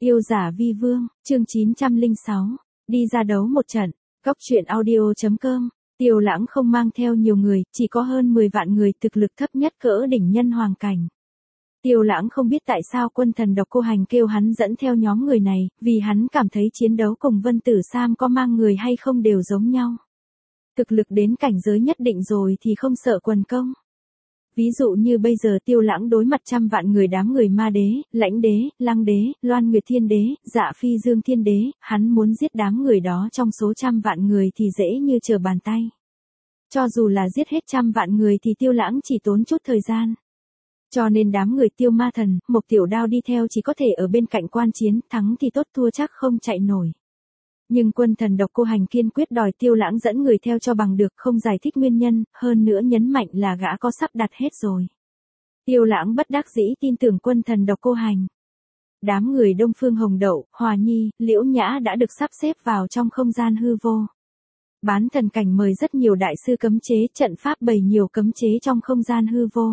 Yêu giả vi vương, chương 906, đi ra đấu một trận, Cóc truyện audio.com, Tiêu Lãng không mang theo nhiều người, chỉ có hơn 10 vạn người, thực lực thấp nhất cỡ đỉnh nhân hoàng cảnh. Tiêu Lãng không biết tại sao quân thần Độc Cô Hành kêu hắn dẫn theo nhóm người này, vì hắn cảm thấy chiến đấu cùng Vân Tử Sam có mang người hay không đều giống nhau. Thực lực đến cảnh giới nhất định rồi thì không sợ quần công. Ví dụ như bây giờ Tiêu Lãng đối mặt trăm vạn người, đám người Ma Đế, Lãnh Đế, Lăng Đế, Loan Nguyệt Thiên Đế, Dạ Phi Dương Thiên Đế, hắn muốn giết đám người đó trong số trăm vạn người thì dễ như trở bàn tay. Cho dù là giết hết trăm vạn người thì Tiêu Lãng chỉ tốn chút thời gian. Cho nên đám người Tiêu Ma Thần, Mộc Tiểu Đao đi theo chỉ có thể ở bên cạnh quan chiến, thắng thì tốt, thua chắc không chạy nổi. Nhưng quân thần Độc Cô Hành kiên quyết đòi Tiêu Lãng dẫn người theo cho bằng được, không giải thích nguyên nhân, hơn nữa nhấn mạnh là gã có sắp đặt hết rồi. Tiêu Lãng bất đắc dĩ tin tưởng quân thần Độc Cô Hành. Đám người Đông Phương Hồng Đậu, Hòa Nhi, Liễu Nhã đã được sắp xếp vào trong không gian hư vô. Bán thần cảnh mời rất nhiều đại sư cấm chế, trận pháp bày nhiều cấm chế trong không gian hư vô.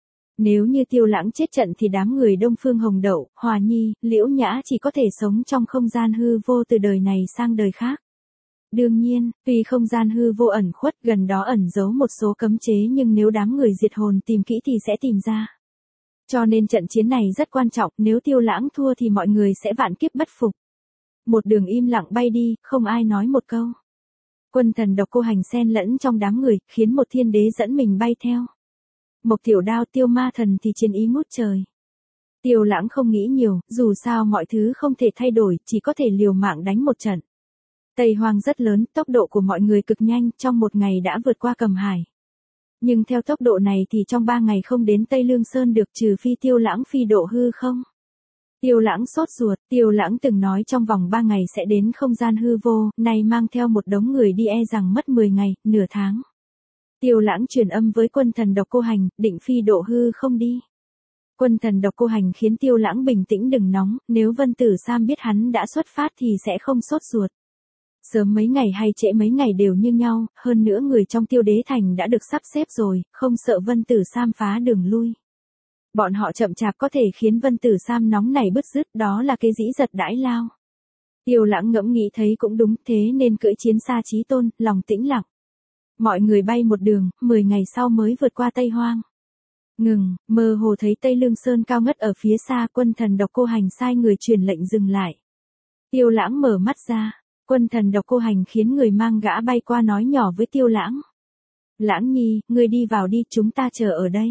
Nếu như Tiêu Lãng chết trận thì đám người Đông Phương Hồng Đậu, Hòa Nhi, Liễu Nhã chỉ có thể sống trong không gian hư vô từ đời này sang đời khác. Đương nhiên, vì không gian hư vô ẩn khuất, gần đó ẩn giấu một số cấm chế, nhưng nếu đám người diệt hồn tìm kỹ thì sẽ tìm ra. Cho nên trận chiến này rất quan trọng, nếu Tiêu Lãng thua thì mọi người sẽ vạn kiếp bất phục. Một đường im lặng bay đi, không ai nói một câu. Quân thần Độc Cô Hành xen lẫn trong đám người, khiến một thiên đế dẫn mình bay theo. Mộc Tiểu Đao, Tiêu Ma Thần thì chiến ý ngút trời. Tiêu Lãng không nghĩ nhiều, dù sao mọi thứ không thể thay đổi, chỉ có thể liều mạng đánh một trận. Tây Hoang rất lớn, tốc độ của mọi người cực nhanh, trong một ngày đã vượt qua Cầm Hải. Nhưng theo tốc độ này thì trong 3 ngày không đến Tây Lương Sơn được, trừ phi Tiêu Lãng phi độ hư không. Tiêu Lãng sốt ruột, Tiêu Lãng từng nói trong vòng 3 ngày sẽ đến không gian hư vô, nay mang theo một đống người đi e rằng mất 10 ngày, nửa tháng. Tiêu Lãng truyền âm với quân thần Độc Cô Hành, định phi độ hư không đi. Quân thần Độc Cô Hành khiến Tiêu Lãng bình tĩnh đừng nóng, nếu Vân Tử Sam biết hắn đã xuất phát thì sẽ không sốt ruột. Sớm mấy ngày hay trễ mấy ngày đều như nhau, hơn nữa người trong Tiêu Đế Thành đã được sắp xếp rồi, không sợ Vân Tử Sam phá đường lui. Bọn họ chậm chạp có thể khiến Vân Tử Sam nóng này bứt rứt, đó là cái dĩ giật đãi lao. Tiêu Lãng ngẫm nghĩ thấy cũng đúng, thế nên cưỡi chiến xa Chí Tôn, lòng tĩnh lặng. Mọi người bay một đường, 10 ngày sau mới vượt qua Tây Hoang. Ngừng, mơ hồ thấy Tây Lương Sơn cao ngất ở phía xa, quân thần Độc Cô Hành sai người truyền lệnh dừng lại. Tiêu Lãng mở mắt ra, quân thần Độc Cô Hành khiến người mang gã bay qua nói nhỏ với Tiêu Lãng. Lãng Nhi, ngươi đi vào đi, chúng ta chờ ở đây.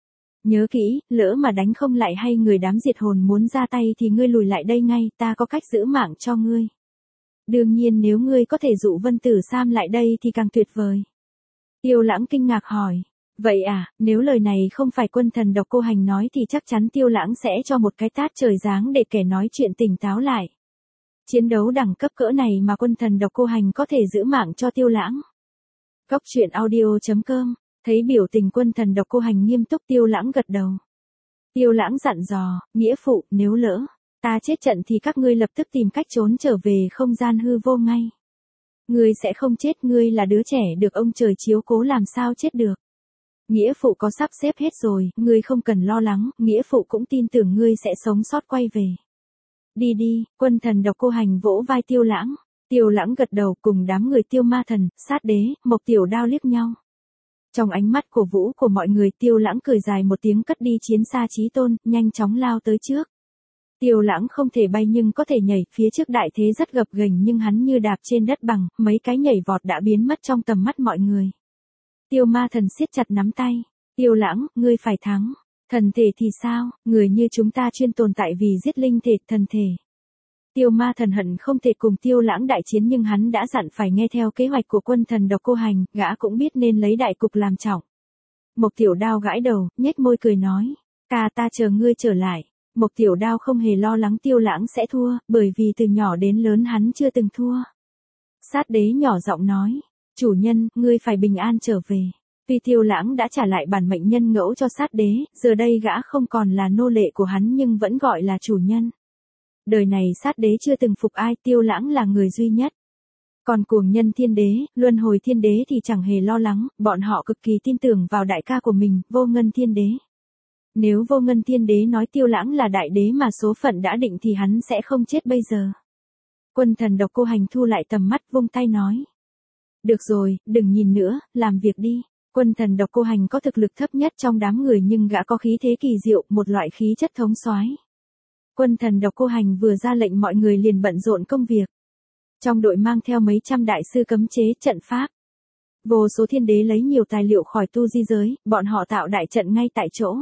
Nhớ kỹ, lỡ mà đánh không lại hay người đám diệt hồn muốn ra tay thì ngươi lùi lại đây ngay, ta có cách giữ mạng cho ngươi. Đương nhiên nếu ngươi có thể dụ Vân Tử Sam lại đây thì càng tuyệt vời. Tiêu Lãng kinh ngạc hỏi, vậy à, nếu lời này không phải quân thần Độc Cô Hành nói thì chắc chắn Tiêu Lãng sẽ cho một cái tát trời giáng để kẻ nói chuyện tỉnh táo lại. Chiến đấu đẳng cấp cỡ này mà quân thần Độc Cô Hành có thể giữ mạng cho Tiêu Lãng. Cóc truyện audio.com, thấy biểu tình quân thần Độc Cô Hành nghiêm túc, Tiêu Lãng gật đầu. Tiêu Lãng dặn dò, nghĩa phụ, nếu lỡ ta chết trận thì các ngươi lập tức tìm cách trốn trở về không gian hư vô ngay. Ngươi sẽ không chết, ngươi là đứa trẻ được ông trời chiếu cố, làm sao chết được. Nghĩa phụ có sắp xếp hết rồi, ngươi không cần lo lắng, nghĩa phụ cũng tin tưởng ngươi sẽ sống sót quay về. Đi đi, quân thần Độc Cô Hành vỗ vai Tiêu Lãng. Tiêu Lãng gật đầu, cùng đám người Tiêu Ma Thần, Sát Đế, Mộc Tiểu Đao liếc nhau. Trong ánh mắt cổ vũ của mọi người, Tiêu Lãng cười dài một tiếng cất đi chiến xa Chí Tôn, nhanh chóng lao tới trước. Tiêu Lãng không thể bay nhưng có thể nhảy, phía trước đại thế rất gập ghềnh nhưng hắn như đạp trên đất bằng, mấy cái nhảy vọt đã biến mất trong tầm mắt mọi người. Tiêu Ma Thần siết chặt nắm tay. Tiêu Lãng, ngươi phải thắng. Thần thể thì sao, người như chúng ta chuyên tồn tại vì giết linh thể, thần thể. Tiêu Ma Thần hận không thể cùng Tiêu Lãng đại chiến nhưng hắn đã dặn phải nghe theo kế hoạch của quân thần Độc Cô Hành, gã cũng biết nên lấy đại cục làm trọng. Mộc Tiểu Đao gãi đầu, nhếch môi cười nói, ca ta chờ ngươi trở lại. Mộc Tiểu Đao không hề lo lắng Tiêu Lãng sẽ thua, bởi vì từ nhỏ đến lớn hắn chưa từng thua. Sát Đế nhỏ giọng nói, chủ nhân, ngươi phải bình an trở về. Vì Tiêu Lãng đã trả lại bản mệnh nhân ngẫu cho Sát Đế, giờ đây gã không còn là nô lệ của hắn nhưng vẫn gọi là chủ nhân. Đời này Sát Đế chưa từng phục ai, Tiêu Lãng là người duy nhất. Còn Cuồng Nhân Thiên Đế, Luân Hồi Thiên Đế thì chẳng hề lo lắng, bọn họ cực kỳ tin tưởng vào đại ca của mình, Vô Ngân Thiên Đế. Nếu Vô Ngân Thiên Đế nói Tiêu Lãng là đại đế mà số phận đã định thì hắn sẽ không chết bây giờ. Quân thần Độc Cô Hành thu lại tầm mắt vung tay nói. Được rồi, đừng nhìn nữa, làm việc đi. Quân thần Độc Cô Hành có thực lực thấp nhất trong đám người nhưng gã có khí thế kỳ diệu, một loại khí chất thống soái. Quân thần Độc Cô Hành vừa ra lệnh mọi người liền bận rộn công việc. Trong đội mang theo mấy trăm đại sư cấm chế trận pháp. Vô số thiên đế lấy nhiều tài liệu khỏi tu di giới, bọn họ tạo đại trận ngay tại chỗ.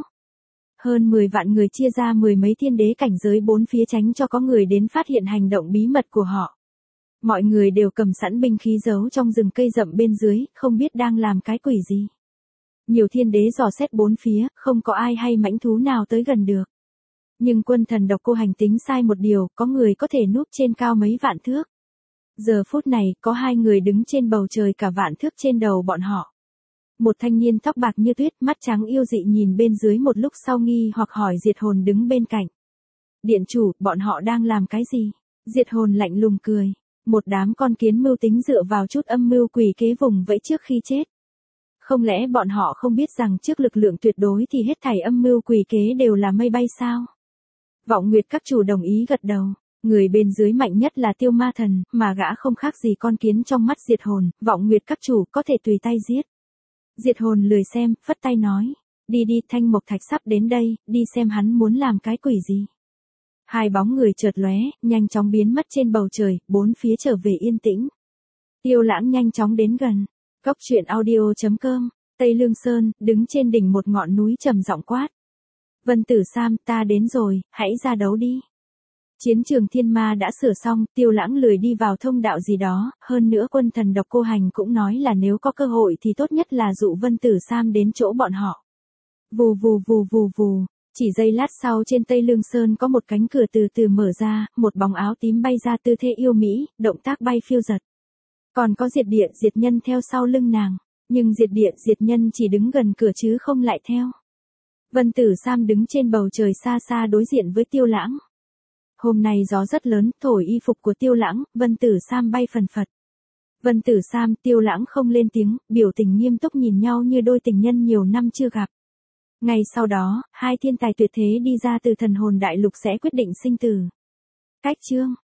Hơn 10 vạn người chia ra 10 mấy thiên đế cảnh giới bốn phía tránh cho có người đến phát hiện hành động bí mật của họ. Mọi người đều cầm sẵn binh khí giấu trong rừng cây rậm bên dưới, không biết đang làm cái quỷ gì. Nhiều thiên đế dò xét bốn phía, không có ai hay mãnh thú nào tới gần được. Nhưng quân thần Độc Cô Hành tính sai một điều, có người có thể núp trên cao mấy vạn thước. Giờ phút này, có hai người đứng trên bầu trời cả vạn thước trên đầu bọn họ. Một thanh niên tóc bạc như tuyết, mắt trắng yêu dị nhìn bên dưới một lúc sau nghi hoặc hỏi Diệt Hồn đứng bên cạnh. Điện chủ, bọn họ đang làm cái gì? Diệt Hồn lạnh lùng cười. Một đám con kiến mưu tính dựa vào chút âm mưu quỷ kế vùng vẫy trước khi chết. Không lẽ bọn họ không biết rằng trước lực lượng tuyệt đối thì hết thảy âm mưu quỷ kế đều là mây bay sao? Vọng Nguyệt các chủ đồng ý gật đầu. Người bên dưới mạnh nhất là Tiêu Ma Thần, mà gã không khác gì con kiến trong mắt Diệt Hồn, Vọng Nguyệt các chủ có thể tùy tay giết. Diệt Hồn lười xem, phất tay nói. Đi đi, Thanh Mộc Thạch sắp đến đây, đi xem hắn muốn làm cái quỷ gì. Hai bóng người chợt lóe, nhanh chóng biến mất trên bầu trời, bốn phía trở về yên tĩnh. Tiêu Lãng nhanh chóng đến gần. Cốc truyện audio.com, Tây Lương Sơn, đứng trên đỉnh một ngọn núi trầm giọng quát. Vân Tử Sam, ta đến rồi, hãy ra đấu đi. Chiến trường thiên ma đã sửa xong, Tiêu Lãng lười đi vào thông đạo gì đó, hơn nữa quân thần Độc Cô Hành cũng nói là nếu có cơ hội thì tốt nhất là dụ Vân Tử Sam đến chỗ bọn họ. Vù vù vù vù vù, chỉ giây lát sau trên Tây Lương Sơn có một cánh cửa từ từ mở ra, một bóng áo tím bay ra tư thế yêu mỹ, động tác bay phiêu giật. Còn có Diệt Địa, Diệt Nhân theo sau lưng nàng, nhưng Diệt Địa, Diệt Nhân chỉ đứng gần cửa chứ không lại theo. Vân Tử Sam đứng trên bầu trời xa xa đối diện với Tiêu Lãng. Hôm nay gió rất lớn, thổi y phục của Tiêu Lãng, Vân Tử Sam bay phần phật. Vân Tử Sam, Tiêu Lãng không lên tiếng, biểu tình nghiêm túc nhìn nhau như đôi tình nhân nhiều năm chưa gặp. Ngay sau đó, hai thiên tài tuyệt thế đi ra từ thần hồn đại lục sẽ quyết định sinh tử. Cách chương